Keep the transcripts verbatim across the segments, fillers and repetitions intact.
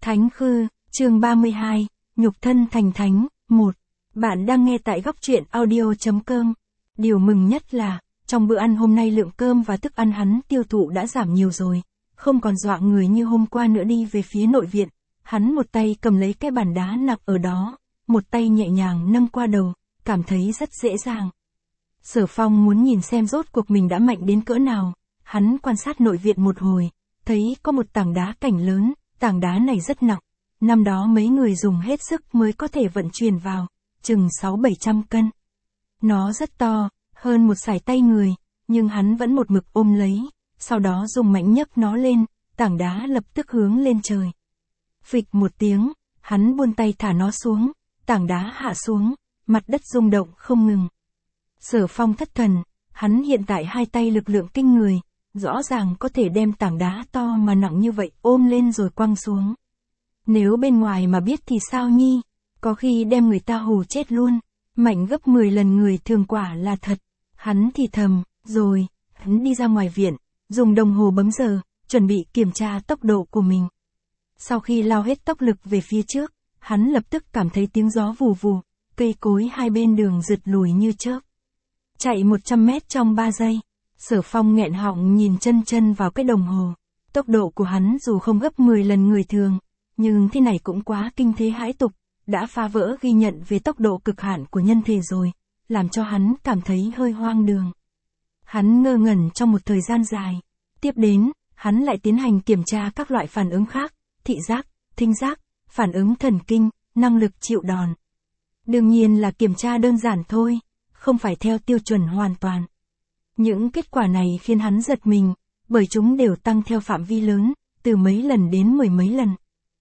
Thánh Khư, chương ba mươi hai, nhục thân thành thánh, một. Bạn đang nghe tại góc truyện audio chấm com. Điều mừng nhất là, trong bữa ăn hôm nay lượng cơm và thức ăn hắn tiêu thụ đã giảm nhiều rồi, không còn dọa người như hôm qua nữa. Đi về phía nội viện, hắn một tay cầm lấy cái bàn đá nặng ở đó, một tay nhẹ nhàng nâng qua đầu, cảm thấy rất dễ dàng. Sở Phong muốn nhìn xem rốt cuộc mình đã mạnh đến cỡ nào, hắn quan sát nội viện một hồi, thấy có một tảng đá cảnh lớn, tảng đá này rất nặng, năm đó mấy người dùng hết sức mới có thể vận chuyển vào, chừng sáu bảy trăm cân. Nó rất to, hơn một sải tay người, nhưng hắn vẫn một mực ôm lấy, sau đó dùng mạnh nhấc nó lên, tảng đá lập tức hướng lên trời. Phịch một tiếng, hắn buông tay thả nó xuống, tảng đá hạ xuống, mặt đất rung động không ngừng. Sở Phong thất thần, hắn hiện tại hai tay lực lượng kinh người, rõ ràng có thể đem tảng đá to mà nặng như vậy ôm lên rồi quăng xuống. Nếu bên ngoài mà biết thì sao nhi, có khi đem người ta hù chết luôn, mạnh gấp mười lần người thường quả là thật. Hắn thì thầm, rồi, hắn đi ra ngoài viện, dùng đồng hồ bấm giờ, chuẩn bị kiểm tra tốc độ của mình. Sau khi lao hết tốc lực về phía trước, hắn lập tức cảm thấy tiếng gió vù vù, cây cối hai bên đường rượt lùi như chớp. Chạy một trăm mét trong ba giây. Sở Phong nghẹn họng nhìn chân chân vào cái đồng hồ. Tốc độ của hắn dù không gấp mười lần người thường, nhưng thế này cũng quá kinh thế hãi tục, đã phá vỡ ghi nhận về tốc độ cực hạn của nhân thể rồi, làm cho hắn cảm thấy hơi hoang đường. Hắn ngơ ngẩn trong một thời gian dài. Tiếp đến, hắn lại tiến hành kiểm tra các loại phản ứng khác, thị giác, thính giác, phản ứng thần kinh, năng lực chịu đòn. Đương nhiên là kiểm tra đơn giản thôi, không phải theo tiêu chuẩn hoàn toàn. Những kết quả này khiến hắn giật mình, bởi chúng đều tăng theo phạm vi lớn, từ mấy lần đến mười mấy lần.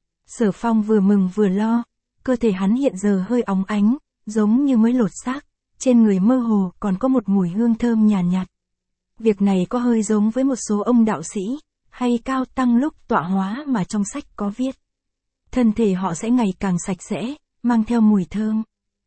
Sở Phong vừa mừng vừa lo, cơ thể hắn hiện giờ hơi óng ánh, giống như mới lột xác, trên người mơ hồ còn có một mùi hương thơm nhàn nhạt, nhạt. Việc này có hơi giống với một số ông đạo sĩ, hay cao tăng lúc tọa hóa mà trong sách có viết. Thân thể họ sẽ ngày càng sạch sẽ, mang theo mùi thơm.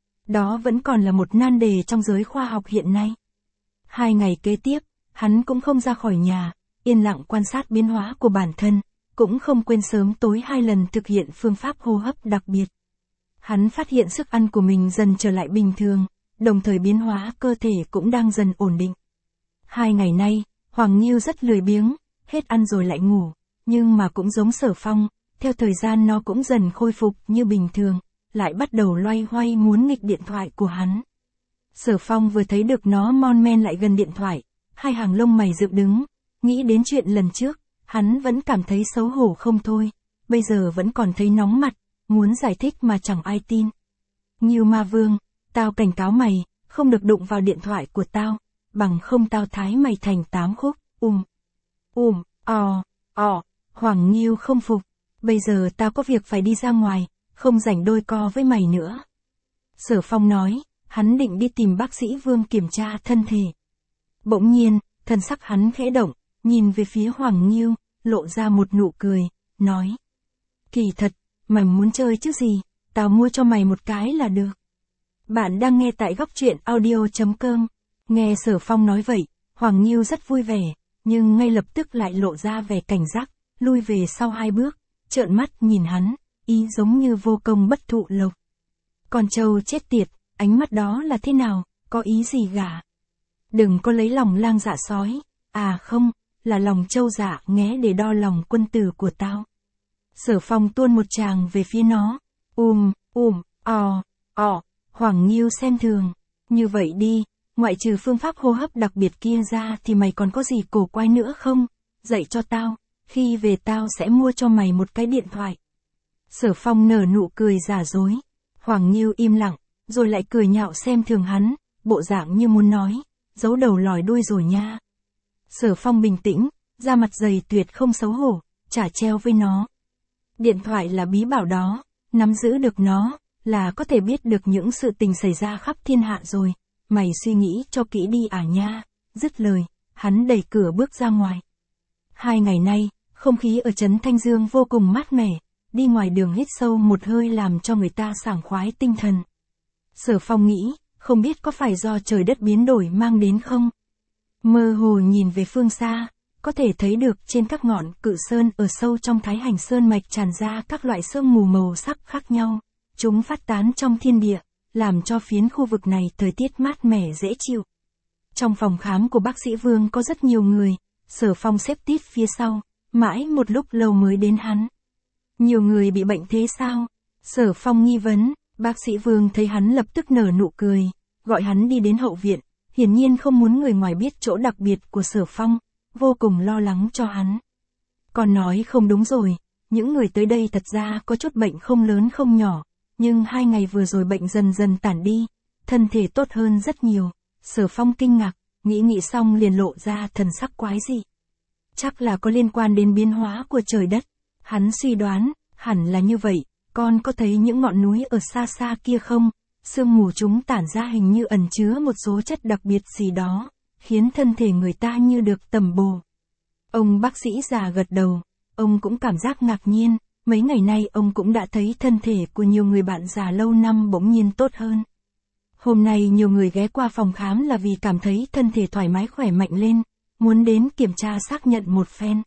Đó vẫn còn là một nan đề trong giới khoa học hiện nay. Hai ngày kế tiếp, hắn cũng không ra khỏi nhà, yên lặng quan sát biến hóa của bản thân, cũng không quên sớm tối hai lần thực hiện phương pháp hô hấp đặc biệt. Hắn phát hiện sức ăn của mình dần trở lại bình thường, đồng thời biến hóa cơ thể cũng đang dần ổn định. Hai ngày nay, Hoàng Nghiêu rất lười biếng, hết ăn rồi lại ngủ, nhưng mà cũng giống Sở Phong, theo thời gian nó cũng dần khôi phục như bình thường, lại bắt đầu loay hoay muốn nghịch điện thoại của hắn. Sở Phong vừa thấy được nó mon men lại gần điện thoại, hai hàng lông mày dựng đứng, nghĩ đến chuyện lần trước, hắn vẫn cảm thấy xấu hổ không thôi, bây giờ vẫn còn thấy nóng mặt, muốn giải thích mà chẳng ai tin. Ngưu Ma Vương, tao cảnh cáo mày, không được đụng vào điện thoại của tao, bằng không tao thái mày thành tám khúc, um, um, o, o, Hoàng Nghiêu không phục, bây giờ tao có việc phải đi ra ngoài, không rảnh đôi co với mày nữa. Sở Phong nói, hắn định đi tìm bác sĩ Vương kiểm tra thân thể. Bỗng nhiên, thân sắc hắn khẽ động, nhìn về phía Hoàng Nghiêu, lộ ra một nụ cười, nói. Kỳ thật, mày muốn chơi chứ gì, tao mua cho mày một cái là được. Bạn đang nghe tại góc truyện audio chấm com. Nghe Sở Phong nói vậy, Hoàng Nghiêu rất vui vẻ, nhưng ngay lập tức lại lộ ra vẻ cảnh giác, lui về sau hai bước, trợn mắt nhìn hắn, ý giống như vô công bất thụ lộc. Con trâu chết tiệt, ánh mắt đó là thế nào, có ý gì gả? Đừng có lấy lòng lang dạ sói, à không, là lòng trâu dạ nghé để đo lòng quân tử của tao. Sở Phong tuôn một tràng về phía nó, um, um, o, o, Hoàng Nghiêu xem thường, như vậy đi, ngoại trừ phương pháp hô hấp đặc biệt kia ra thì mày còn có gì cổ quái nữa không, dạy cho tao, khi về tao sẽ mua cho mày một cái điện thoại. Sở Phong nở nụ cười giả dối, Hoàng Nghiêu im lặng, rồi lại cười nhạo xem thường hắn, bộ dạng như muốn nói, giấu đầu lòi đuôi rồi nha. Sở Phong bình tĩnh, da mặt dày tuyệt không xấu hổ, chả treo với nó. Điện thoại là bí bảo đó, nắm giữ được nó, là có thể biết được những sự tình xảy ra khắp thiên hạ rồi, mày suy nghĩ cho kỹ đi à nha. Dứt lời, hắn đẩy cửa bước ra ngoài. Hai ngày nay, không khí ở trấn Thanh Dương vô cùng mát mẻ, đi ngoài đường hít sâu một hơi làm cho người ta sảng khoái tinh thần. Sở Phong nghĩ, không biết có phải do trời đất biến đổi mang đến không? Mơ hồ nhìn về phương xa, có thể thấy được trên các ngọn cự sơn ở sâu trong Thái Hành Sơn mạch tràn ra các loại sương mù màu sắc khác nhau. Chúng phát tán trong thiên địa, làm cho phiến khu vực này thời tiết mát mẻ dễ chịu. Trong phòng khám của bác sĩ Vương có rất nhiều người, Sở Phong xếp tít phía sau, mãi một lúc lâu mới đến hắn. Nhiều người bị bệnh thế sao? Sở Phong nghi vấn, bác sĩ Vương thấy hắn lập tức nở nụ cười, gọi hắn đi đến hậu viện, hiển nhiên không muốn người ngoài biết chỗ đặc biệt của Sở Phong, vô cùng lo lắng cho hắn. Còn nói không đúng rồi, những người tới đây thật ra có chút bệnh không lớn không nhỏ, nhưng hai ngày vừa rồi bệnh dần dần tản đi, thân thể tốt hơn rất nhiều. Sở Phong kinh ngạc, nghĩ nghĩ xong liền lộ ra thần sắc quái dị. Chắc là có liên quan đến biến hóa của trời đất. Hắn suy đoán, hẳn là như vậy, con có thấy những ngọn núi ở xa xa kia không? Sương mù chúng tản ra hình như ẩn chứa một số chất đặc biệt gì đó, khiến thân thể người ta như được tẩm bổ. Ông bác sĩ già gật đầu, ông cũng cảm giác ngạc nhiên, mấy ngày nay ông cũng đã thấy thân thể của nhiều người bạn già lâu năm bỗng nhiên tốt hơn. Hôm nay nhiều người ghé qua phòng khám là vì cảm thấy thân thể thoải mái khỏe mạnh lên, muốn đến kiểm tra xác nhận một phen.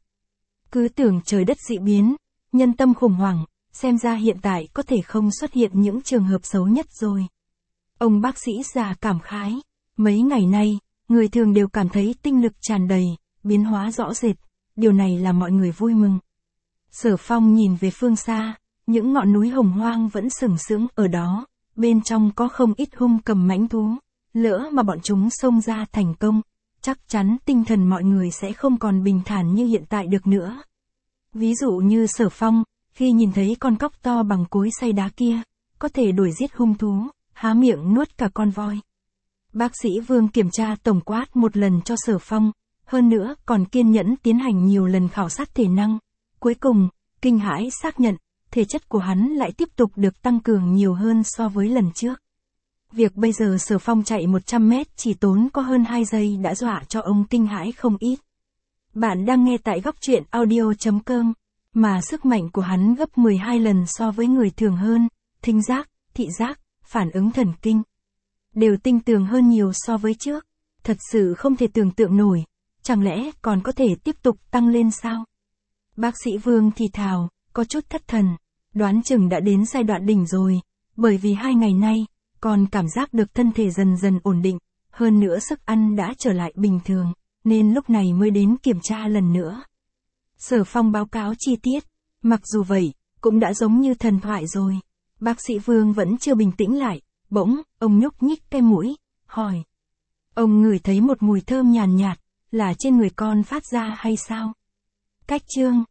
Cứ tưởng trời đất dị biến, nhân tâm khủng hoảng, xem ra hiện tại có thể không xuất hiện những trường hợp xấu nhất rồi. Ông bác sĩ già cảm khái, mấy ngày nay, người thường đều cảm thấy tinh lực tràn đầy, biến hóa rõ rệt, điều này làm mọi người vui mừng. Sở Phong nhìn về phương xa, những ngọn núi hồng hoang vẫn sừng sững ở đó, bên trong có không ít hung cầm mãnh thú, lỡ mà bọn chúng xông ra thành công, chắc chắn tinh thần mọi người sẽ không còn bình thản như hiện tại được nữa. Ví dụ như Sở Phong, khi nhìn thấy con cóc to bằng cối xay đá kia, có thể đuổi giết hung thú, há miệng nuốt cả con voi. Bác sĩ Vương kiểm tra tổng quát một lần cho Sở Phong, hơn nữa còn kiên nhẫn tiến hành nhiều lần khảo sát thể năng. Cuối cùng, kinh hãi xác nhận, thể chất của hắn lại tiếp tục được tăng cường nhiều hơn so với lần trước. Việc bây giờ Sở Phong chạy một trăm mét chỉ tốn có hơn hai giây đã dọa cho ông kinh hãi không ít. Bạn đang nghe tại góc truyện audio chấm com, mà sức mạnh của hắn gấp mười hai lần so với người thường hơn, thính giác, thị giác, phản ứng thần kinh. Đều tinh tường hơn nhiều so với trước, thật sự không thể tưởng tượng nổi, chẳng lẽ còn có thể tiếp tục tăng lên sao? Bác sĩ Vương thì thào, có chút thất thần, đoán chừng đã đến giai đoạn đỉnh rồi, bởi vì hai ngày nay, còn cảm giác được thân thể dần dần ổn định, hơn nữa sức ăn đã trở lại bình thường, nên lúc này mới đến kiểm tra lần nữa. Sở Phong báo cáo chi tiết, mặc dù vậy, cũng đã giống như thần thoại rồi. Bác sĩ Vương vẫn chưa bình tĩnh lại, bỗng, ông nhúc nhích cái mũi, hỏi. Ông ngửi thấy một mùi thơm nhàn nhạt, là trên người con phát ra hay sao? Cách chương